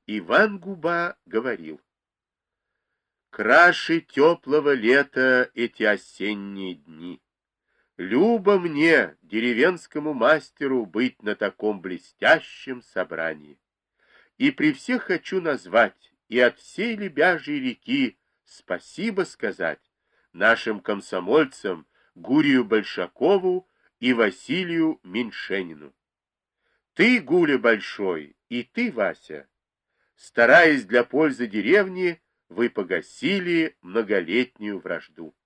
Иван Губа говорил: «Краше теплого лета эти осенние дни. Любо мне, деревенскому мастеру, быть на таком блестящем собрании. И при всех хочу назвать, и от всей Лебяжьей реки спасибо сказать нашим комсомольцам Гурию Большакову и Василию Меньшенину. Ты, Гуля Большой, и ты, Вася, стараясь для пользы деревни, вы погасили многолетнюю вражду».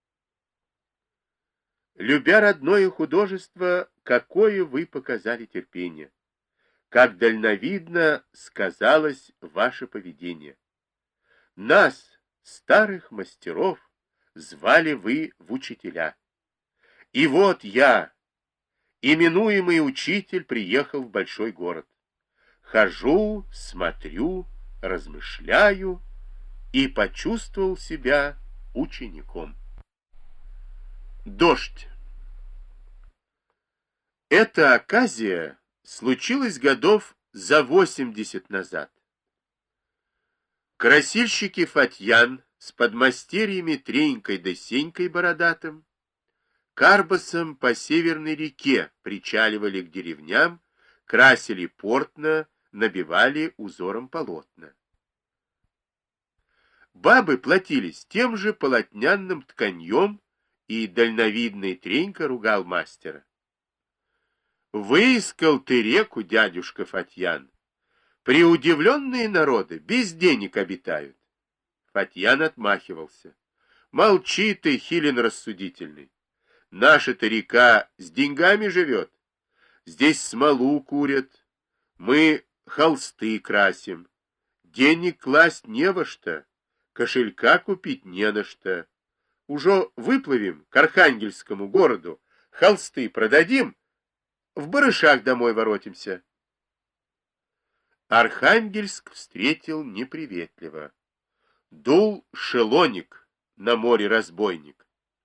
Любя родное художество, какое вы показали терпение, как дальновидно сказалось ваше поведение. Нас, старых мастеров, звали вы в учителя. И вот я, именуемый учитель, приехал в большой город. Хожу, смотрю, размышляю и почувствовал себя учеником. Дождь. Эта оказия случилась годов за 80 назад. Красильщики Фатьян с подмастерьями Тренькой да Сенькой Бородатым карбасом по Северной реке причаливали к деревням, красили портно, набивали узором полотна. Бабы платились тем же полотняным тканьем, и дальновидный Тренька ругал мастера: «Выискал ты реку, дядюшка Фатьян. Приудивленные народы без денег обитают». Фатьян отмахивался: «Молчи ты, хилин рассудительный. Наша-то река с деньгами живет. Здесь смолу курят, мы холсты красим. Денег класть не во что, кошелька купить не на что. Уже выплывем к Архангельскому городу, холсты продадим, в барышах домой воротимся». Архангельск встретил неприветливо. Дул шелоник, на море разбойник.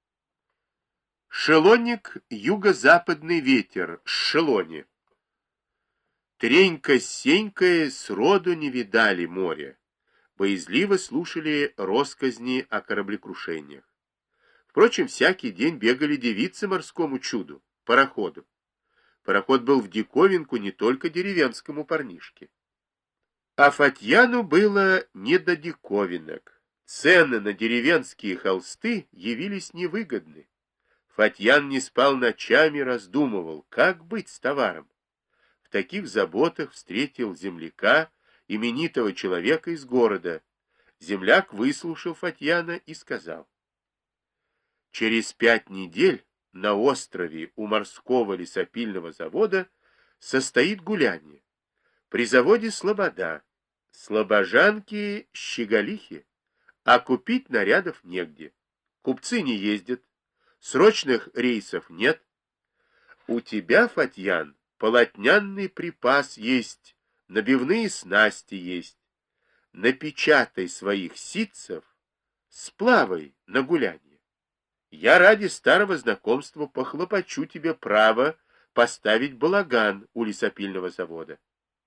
Шелоник — юго-западный ветер, с шелони. Тренька с Сенькой сроду не видали море, боязливо слушали россказни о кораблекрушениях. Впрочем, всякий день бегали девицы морскому чуду, пароходу. Пароход был в диковинку не только деревенскому парнишке. А Фатьяну было не до диковинок. Цены на деревенские холсты явились невыгодны. Фатьян не спал ночами, раздумывал, как быть с товаром. В таких заботах встретил земляка, именитого человека из города. Земляк выслушал Фатьяна и сказал: «Через 5 недель на острове у морского лесопильного завода состоит гуляние. При заводе слобода, слобожанки щеголихи, а купить нарядов негде. Купцы не ездят, срочных рейсов нет. У тебя, Фатьян, полотнянный припас есть, набивные снасти есть. Напечатай своих ситцев, сплавай на гуляние. Я ради старого знакомства похлопочу тебе право поставить балаган у лесопильного завода».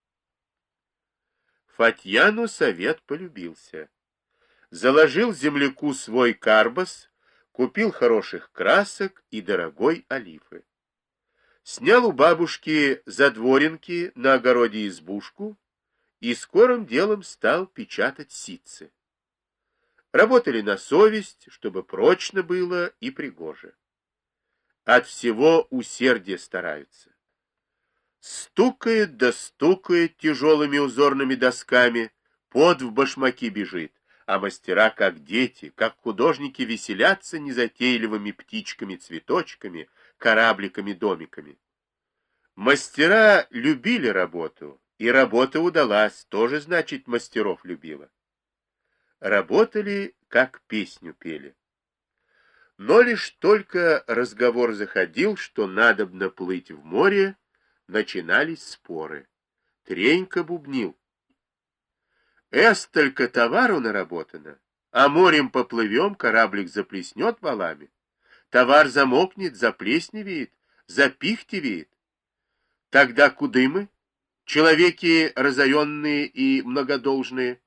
Фатьяну совет полюбился. Заложил земляку свой карбас, купил хороших красок и дорогой олифы. Снял у бабушки задворенки на огороде избушку и скорым делом стал печатать ситцы. Работали на совесть, чтобы прочно было и пригоже. От всего усердия стараются. Стукает да стукает тяжелыми узорными досками, пот в башмаки бежит, а мастера, как дети, как художники, веселятся незатейливыми птичками-цветочками, корабликами-домиками. Мастера любили работу, и работа удалась, тоже, значит, мастеров любила. Работали, как песню пели. Но лишь только разговор заходил, что надобно плыть в море, начинались споры. Тренька бубнил: «Эстолько товару наработано, а морем поплывем, кораблик заплеснет валами. Товар замокнет, заплесневеет, запихтевеет. Тогда куды мы? Человеки разоренные и многодолжные,